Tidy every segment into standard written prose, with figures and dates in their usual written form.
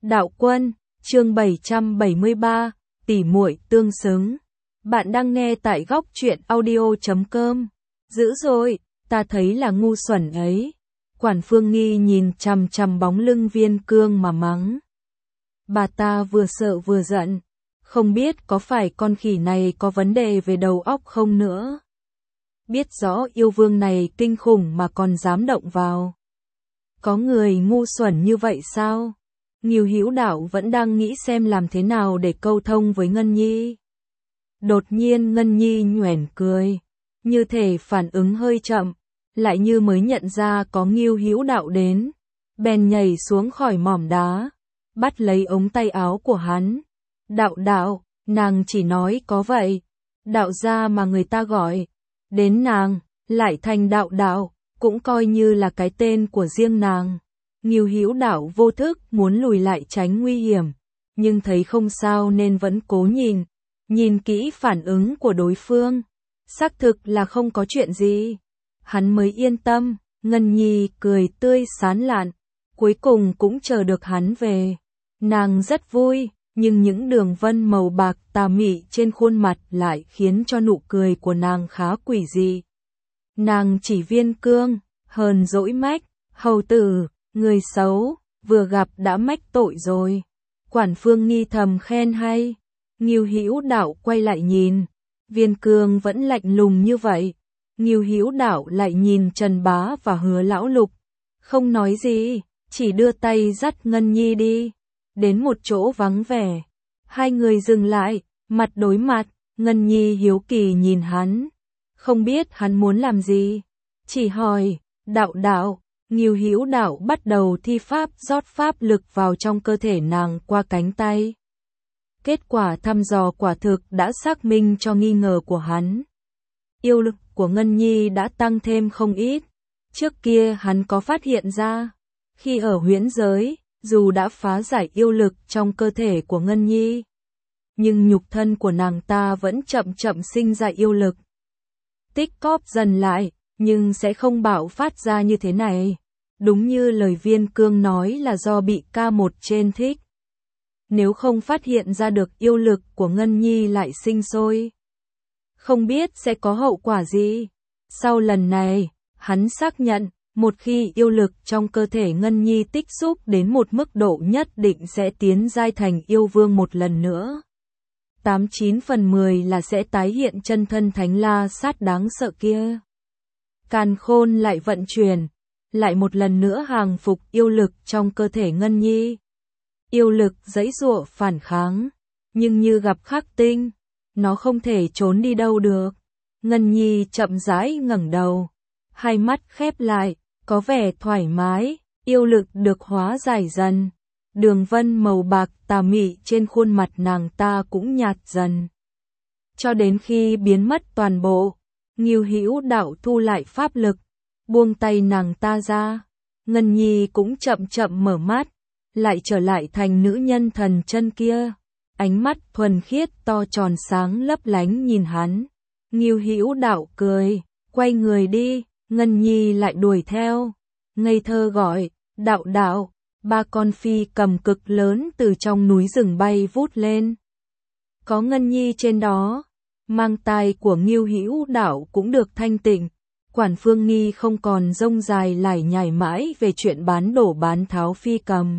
Đạo Quân, chương 773, tỉ muội tương xứng. Bạn đang nghe tại góc truyện audio.com. Dữ rồi, ta thấy là ngu xuẩn ấy. Quản Phương Nghi nhìn chằm chằm bóng lưng Viên Cương mà mắng. Bà ta vừa sợ vừa giận, không biết có phải con khỉ này có vấn đề về đầu óc không nữa. Biết rõ yêu vương này kinh khủng mà còn dám động vào. Có người ngu xuẩn như vậy sao? Ngưu Hữu Đạo vẫn đang nghĩ xem làm thế nào để câu thông với Ngân Nhi. Đột nhiên Ngân Nhi nhoẻn cười, như thể phản ứng hơi chậm, lại như mới nhận ra có Ngưu Hữu Đạo đến, bèn nhảy xuống khỏi mỏm đá, bắt lấy ống tay áo của hắn. Đạo, nàng chỉ nói có vậy, đạo gia mà người ta gọi, đến nàng, lại thành đạo, cũng coi như là cái tên của riêng nàng. Ngưu Hữu Đạo vô thức muốn lùi lại tránh nguy hiểm, nhưng thấy không sao nên vẫn cố nhìn kỹ phản ứng của đối phương. Xác thực là không có chuyện gì. Hắn mới yên tâm. Ngân Nhi cười tươi sán lạn, cuối cùng cũng chờ được hắn về. Nàng rất vui, nhưng những đường vân màu bạc tà mị trên khuôn mặt lại khiến cho nụ cười của nàng khá quỷ dị. Nàng chỉ Viên Cương, hờn dỗi mách, hầu tử, người xấu, vừa gặp đã mách tội rồi. Quản Phương Nghi thầm khen hay. Ngưu Hữu Đạo quay lại nhìn, Viên Cương vẫn lạnh lùng như vậy. Ngưu Hữu Đạo lại nhìn Trần Bá và Hứa Lão Lục, không nói gì, chỉ đưa tay dắt Ngân Nhi đi, đến một chỗ vắng vẻ. Hai người dừng lại, mặt đối mặt, Ngân Nhi hiếu kỳ nhìn hắn, không biết hắn muốn làm gì, chỉ hỏi, đạo. Ngưu Hữu Đạo bắt đầu thi pháp rót pháp lực vào trong cơ thể nàng qua cánh tay. Kết quả thăm dò quả thực đã xác minh cho nghi ngờ của hắn. Yêu lực của Ngân Nhi đã tăng thêm không ít. Trước kia hắn có phát hiện ra, khi ở huyễn giới, dù đã phá giải yêu lực trong cơ thể của Ngân Nhi, nhưng nhục thân của nàng ta vẫn chậm sinh ra yêu lực. Tích cóp dần lại, nhưng sẽ không bạo phát ra như thế này. Đúng như lời Viên Cương nói là do bị K1 trên thích. Nếu không phát hiện ra được yêu lực của Ngân Nhi lại sinh sôi, không biết sẽ có hậu quả gì. Sau lần này, hắn xác nhận, một khi yêu lực trong cơ thể Ngân Nhi tích xúc đến một mức độ nhất định sẽ tiến giai thành yêu vương một lần nữa. 89 phần 10 là sẽ tái hiện chân thân Thánh La Sát đáng sợ kia. Càn Khôn lại vận chuyển, lại một lần nữa hàng phục yêu lực trong cơ thể Ngân Nhi. Yêu lực giãy giụa phản kháng, nhưng như gặp khắc tinh, nó không thể trốn đi đâu được. Ngân Nhi chậm rãi ngẩng đầu, hai mắt khép lại, có vẻ thoải mái, yêu lực được hóa giải dần. Đường vân màu bạc tà mị trên khuôn mặt nàng ta cũng nhạt dần, cho đến khi biến mất toàn bộ. Ngưu Hữu Đạo thu lại pháp lực, buông tay nàng ta ra. Ngân Nhi cũng chậm mở mắt, lại trở lại thành nữ nhân thần chân kia. Ánh mắt thuần khiết to tròn sáng lấp lánh nhìn hắn. Ngưu Hữu Đạo cười, quay người đi. Ngân Nhi lại đuổi theo, ngây thơ gọi, đạo. Ba con phi cầm cực lớn từ trong núi rừng bay vút lên. Có Ngân Nhi trên đó, mang tai của Ngưu Hữu Đạo cũng được thanh tịnh. Quản Phương Nghi không còn rông dài lải nhải mãi về chuyện bán đổ bán tháo phi cầm.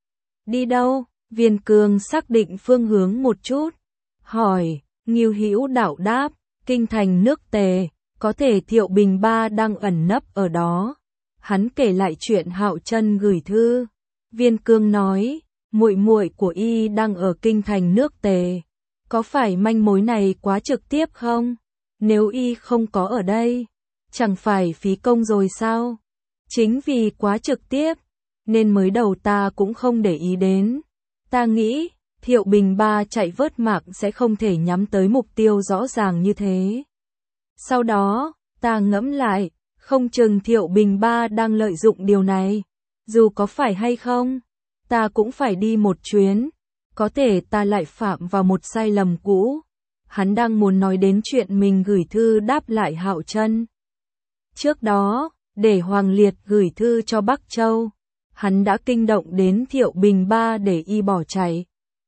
Đi đâu? Viên Cương xác định phương hướng một chút, hỏi. Ngưu Hữu Đạo đáp, kinh thành nước Tề, có thể Thiệu Bình Ba đang ẩn nấp ở đó. Hắn kể lại chuyện Hạo Chân gửi thư. Viên Cương nói, muội của y đang ở kinh thành nước Tề. Có phải manh mối này quá trực tiếp không? Nếu y không có ở đây, chẳng phải phí công rồi sao? Chính vì quá trực tiếp, nên mới đầu ta cũng không để ý đến. Ta nghĩ, Thiệu Bình Ba chạy vớt mạng sẽ không thể nhắm tới mục tiêu rõ ràng như thế. Sau đó, ta ngẫm lại, không chừng Thiệu Bình Ba đang lợi dụng điều này. Dù có phải hay không, ta cũng phải đi một chuyến. Có thể ta lại phạm vào một sai lầm cũ. Hắn đang muốn nói đến chuyện mình gửi thư đáp lại Hạo Chân. Trước đó, để Hoàng Liệt gửi thư cho Bắc Châu, hắn đã kinh động đến Thiệu Bình Ba để y bỏ chạy.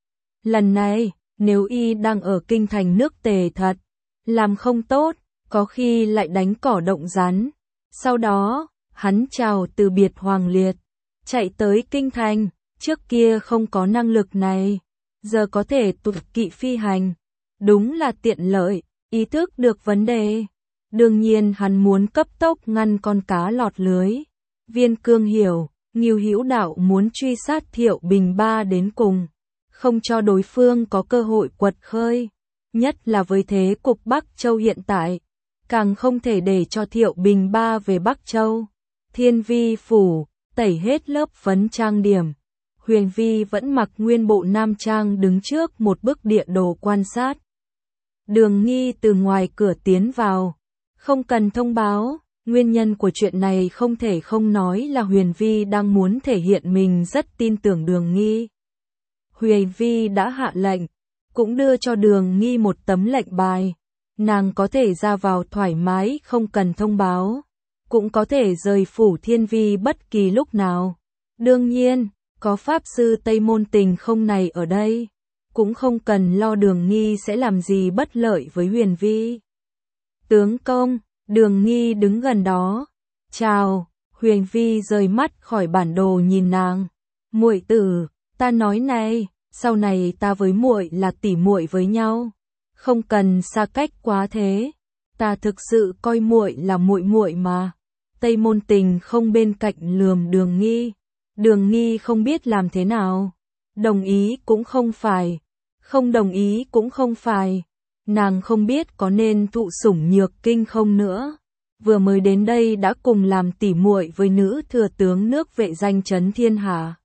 Lần này, nếu y đang ở kinh thành nước Tề thật, làm không tốt, có khi lại đánh cỏ động rắn. Sau đó, hắn chào từ biệt Hoàng Liệt, chạy tới kinh thành, trước kia không có năng lực này, giờ có thể tụt kỵ phi hành. Đúng là tiện lợi, ý thức được vấn đề. Đương nhiên hắn muốn cấp tốc ngăn con cá lọt lưới. Viên Cương hiểu, Ngưu Hữu Đạo muốn truy sát Thiệu Bình Ba đến cùng, không cho đối phương có cơ hội quật khơi. Nhất là với thế cục Bắc Châu hiện tại, càng không thể để cho Thiệu Bình Ba về Bắc Châu. Thiên Vi phủ, tẩy hết lớp phấn trang điểm. Huyền Vi vẫn mặc nguyên bộ nam trang đứng trước một bức địa đồ quan sát. Đường Nghi từ ngoài cửa tiến vào, không cần thông báo. Nguyên nhân của chuyện này không thể không nói là Huyền Vi đang muốn thể hiện mình rất tin tưởng Đường Nghi. Huyền Vi đã hạ lệnh, cũng đưa cho Đường Nghi một tấm lệnh bài. Nàng có thể ra vào thoải mái không cần thông báo, cũng có thể rời phủ Thiên Vi bất kỳ lúc nào. Đương nhiên, có Pháp Sư Tây Môn Tình không này ở đây, cũng không cần lo Đường Nghi sẽ làm gì bất lợi với Huyền Vi. Tướng công, Đường Nghi đứng gần đó. Chào. Huyền Vi rời mắt khỏi bản đồ nhìn nàng. Muội tử, ta nói này, sau này ta với muội là tỉ muội với nhau, không cần xa cách quá thế. Ta thực sự coi muội là muội muội mà. Tây Môn Tình không bên cạnh lườm Đường Nghi. Đường Nghi không biết làm thế nào. Đồng ý cũng không phải, không đồng ý cũng không phải. Nàng không biết có nên thụ sủng nhược kinh không nữa. Vừa mới đến đây đã cùng làm tỉ muội với nữ thừa tướng nước Vệ danh chấn thiên hạ.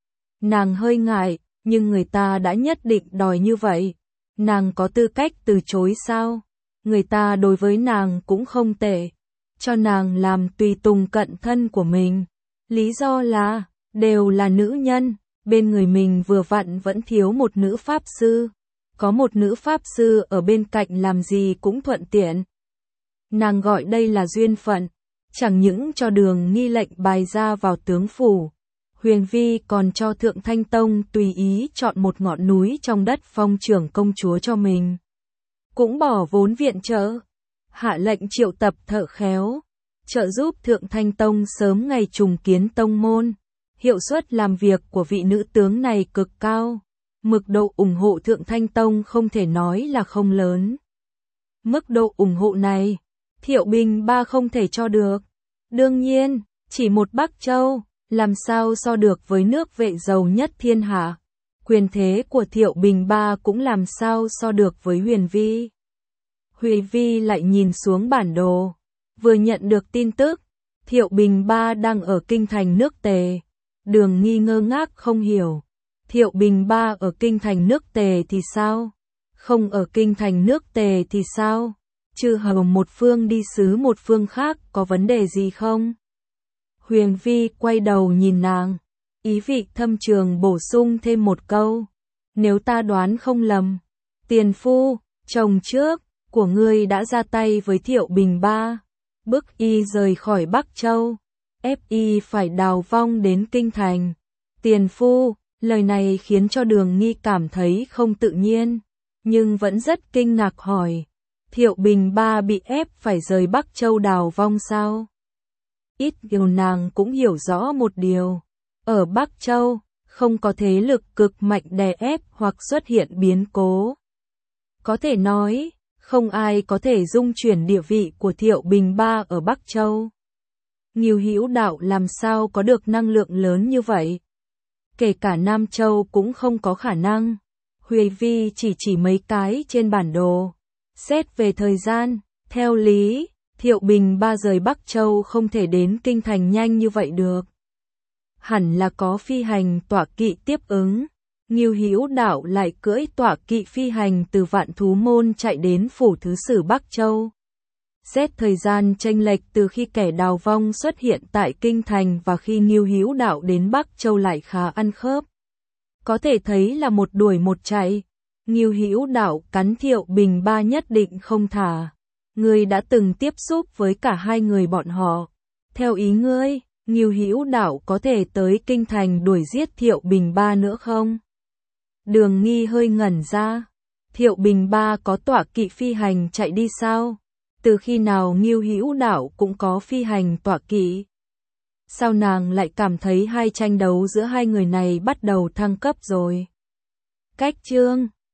Nàng hơi ngại, nhưng người ta đã nhất định đòi như vậy. Nàng có tư cách từ chối sao? Người ta đối với nàng cũng không tệ, cho nàng làm tùy tùng cận thân của mình. Lý do là, đều là nữ nhân, bên người mình vừa vặn vẫn thiếu một nữ pháp sư. Có một nữ pháp sư ở bên cạnh làm gì cũng thuận tiện. Nàng gọi đây là duyên phận, chẳng những cho Đường Nghi lệnh bài ra vào tướng phủ. Huyền Vi còn cho Thượng Thanh Tông tùy ý chọn một ngọn núi trong đất phong trưởng công chúa cho mình. Cũng bỏ vốn viện trợ, hạ lệnh triệu tập thợ khéo, trợ giúp Thượng Thanh Tông sớm ngày trùng kiến tông môn. Hiệu suất làm việc của vị nữ tướng này cực cao. Mức độ ủng hộ Thượng Thanh Tông không thể nói là không lớn. Mức độ ủng hộ này, Thiệu Bình Ba không thể cho được. Đương nhiên, chỉ một Bắc Châu, làm sao so được với nước Vệ giàu nhất thiên hạ. Quyền thế của Thiệu Bình Ba cũng làm sao so được với Huyền Vi. Huyền Vi lại nhìn xuống bản đồ, vừa nhận được tin tức, Thiệu Bình Ba đang ở kinh thành nước Tề. Đường Nghi ngơ ngác không hiểu. Thiệu Bình Ba ở kinh thành nước Tề thì sao? Không ở kinh thành nước Tề thì sao? Chư hầu một phương đi xứ một phương khác có vấn đề gì không? Huyền Vi quay đầu nhìn nàng, ý vị thâm trường bổ sung thêm một câu. Nếu ta đoán không lầm, tiền phu, chồng trước, của ngươi đã ra tay với Thiệu Bình Ba, bức y rời khỏi Bắc Châu, ép y phải đào vong đến kinh thành. Tiền phu, lời này khiến cho Đường Nghi cảm thấy không tự nhiên, nhưng vẫn rất kinh ngạc hỏi. Thiệu Bình Ba bị ép phải rời Bắc Châu đào vong sao? Ít nhiều nàng cũng hiểu rõ một điều. Ở Bắc Châu, không có thế lực cực mạnh đè ép hoặc xuất hiện biến cố. Có thể nói, không ai có thể dung chuyển địa vị của Thiệu Bình Ba ở Bắc Châu. Ngưu Hữu Đạo làm sao có được năng lượng lớn như vậy? Kể cả Nam Châu cũng không có khả năng. Huyền Vi chỉ mấy cái trên bản đồ. Xét về thời gian, theo lý, Thiệu Bình Ba rời Bắc Châu không thể đến kinh thành nhanh như vậy được. Hẳn là có phi hành tọa kỵ tiếp ứng. Ngưu Hữu Đạo lại cưỡi tọa kỵ phi hành từ Vạn Thú Môn chạy đến phủ thứ sử Bắc Châu. Xét thời gian chênh lệch từ khi kẻ đào vong xuất hiện tại kinh thành và khi Ngưu Hữu Đạo đến Bắc Châu lại khá ăn khớp. Có thể thấy là một đuổi một chạy. Ngưu Hữu Đạo cắn Thiệu Bình Ba nhất định không thả. Ngươi đã từng tiếp xúc với cả hai người bọn họ. Theo ý ngươi, Ngưu Hữu Đạo có thể tới kinh thành đuổi giết Thiệu Bình Ba nữa không? Đường Nghi hơi ngẩn ra. Thiệu Bình Ba có tọa kỵ phi hành chạy đi sao? Từ khi nào Ngưu Hữu Đạo cũng có phi hành tọa kỵ? Sao nàng lại cảm thấy hai tranh đấu giữa hai người này bắt đầu thăng cấp rồi? Cách chương